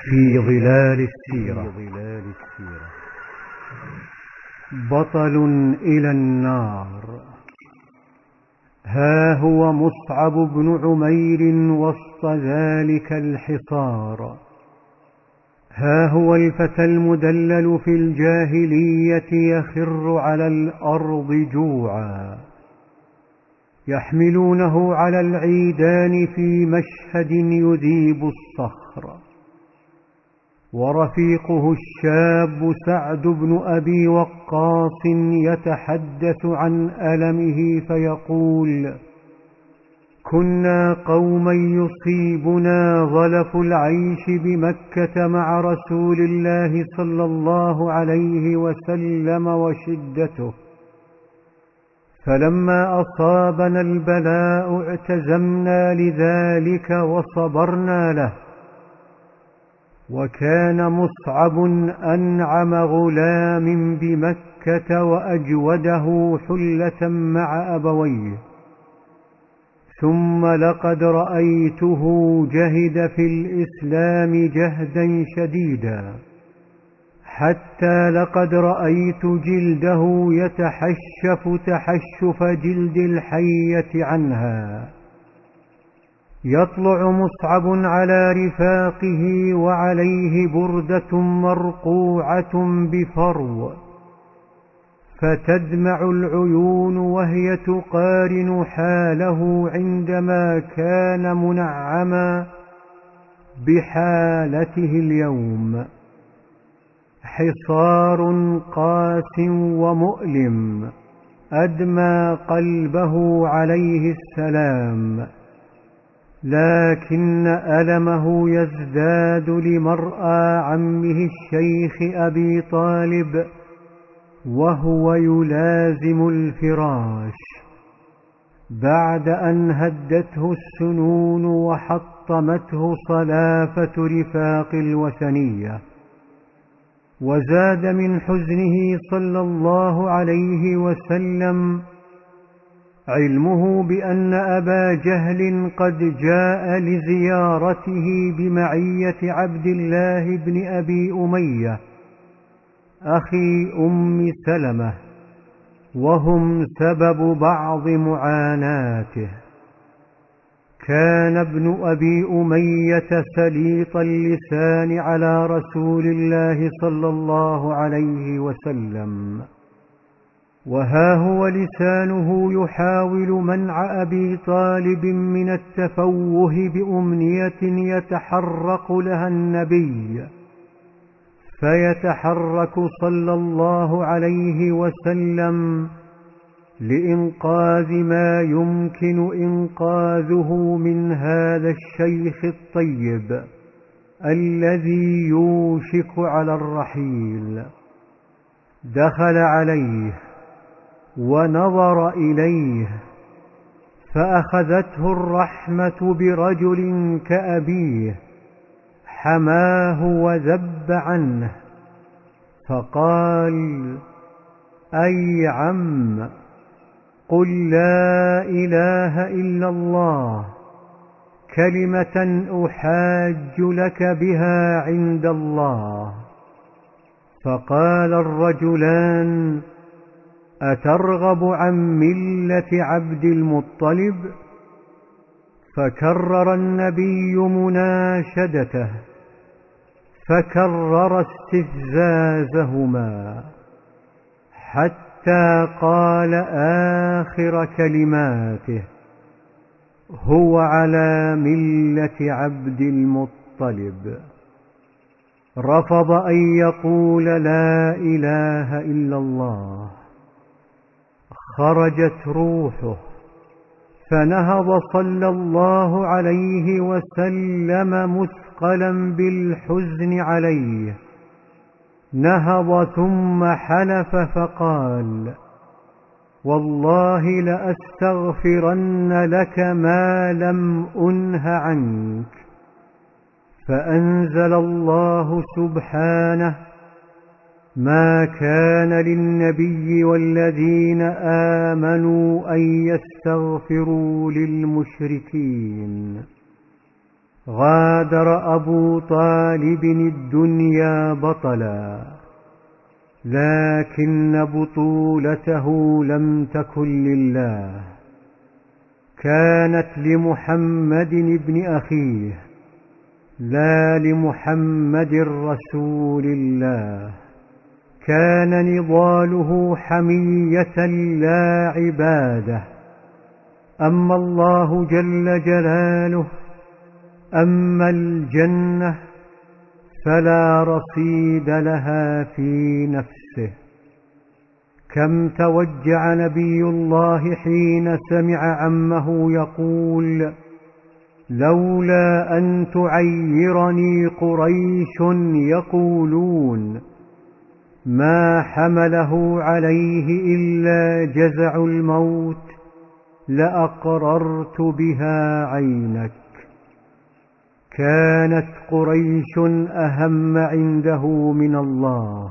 في ظلال السيرة. بطل إلى النار. ها هو مصعب بن عمير وسط ذلك الحصار. ها هو الفتى المدلل في الجاهلية يخر على الأرض جوعا، يحملونه على العيدان في مشهد يذيب الصخر، ورفيقه الشاب سعد بن أبي وقاص يتحدث عن ألمه فيقول: كنا قوما يصيبنا ظلف العيش بمكة مع رسول الله صلى الله عليه وسلم وشدته، فلما أصابنا البلاء اعتزمنا لذلك وصبرنا له. وكان مصعب أنعم غلام بمكة وأجوده حلة مع أبويه، ثم لقد رأيته جهد في الإسلام جهدا شديدا، حتى لقد رأيت جلده يتحشف تحشف جلد الحية عنها. يطلع مصعب على رفاقه وعليه بردة مرقوعة بفرو، فتدمع العيون وهي تقارن حاله عندما كان منعما بحالته اليوم. حصار قاس ومؤلم أدمى قلبه عليه السلام، لكن ألمه يزداد لمرأى عمه الشيخ أبي طالب وهو يلازم الفراش بعد أن هدته السنون وحطمته صلافة رفاق الوثنية. وزاد من حزنه صلى الله عليه وسلم علمه بأن أبا جهل قد جاء لزيارته بمعية عبد الله بن أبي أمية أخي أم سلمة، وهم سبب بعض معاناته. كان ابن أبي أمية سليط اللسان على رسول الله صلى الله عليه وسلم، وها هو لسانه يحاول منع أبي طالب من التفوه بأمنية يتحرق لها النبي، فيتحرك صلى الله عليه وسلم لإنقاذ ما يمكن إنقاذه من هذا الشيخ الطيب الذي يوشك على الرحيل. دخل عليه ونظر إليه، فأخذته الرحمة برجل كأبيه حماه وذب عنه، فقال: أي عم، قل لا إله إلا الله، كلمة أحاج لك بها عند الله. فقال الرجلان: أترغب عن ملة عبد المطلب؟ فكرر النبي مناشدته، فكرر استفزازهما، حتى قال آخر كلماته: هو على ملة عبد المطلب. رفض أن يقول لا إله إلا الله. خرجت روحه، فنهض صلى الله عليه وسلم مثقلا بالحزن عليه. نهض ثم حلف فقال: والله لأستغفرن لك ما لم أنه عنك. فأنزل الله سبحانه: ما كان للنبي والذين آمنوا أن يستغفروا للمشركين غادر أبو طالب الدنيا بطلا، لكن بطولته لم تكن لله، كانت لمحمد ابن أخيه لا لمحمد رسول الله. كان نضاله حمية لا عبادة. أما الله جل جلاله، أما الجنة فلا رصيد لها في نفسه. كم توجع نبي الله حين سمع عمه يقول: لولا أن تعيرني قريش يقولون، ما حمله عليه إلا جزع الموت، لأقررت بها عينك. كانت قريش أهم عنده من الله،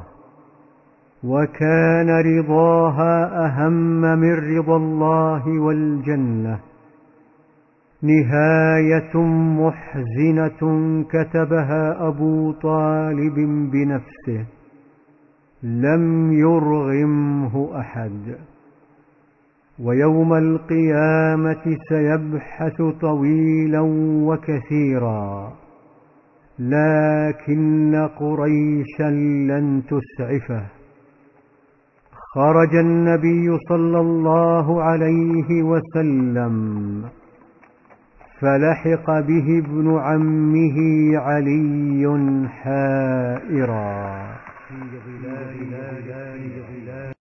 وكان رضاها أهم من رضا الله والجنة. نهاية محزنة كتبها أبو طالب بنفسه، لم يرغمه أحد. ويوم القيامة سيبحث طويلا وكثيرا، لكن قريشا لن تسعفه. خرج النبي صلى الله عليه وسلم، فلحق به ابن عمه علي حائرا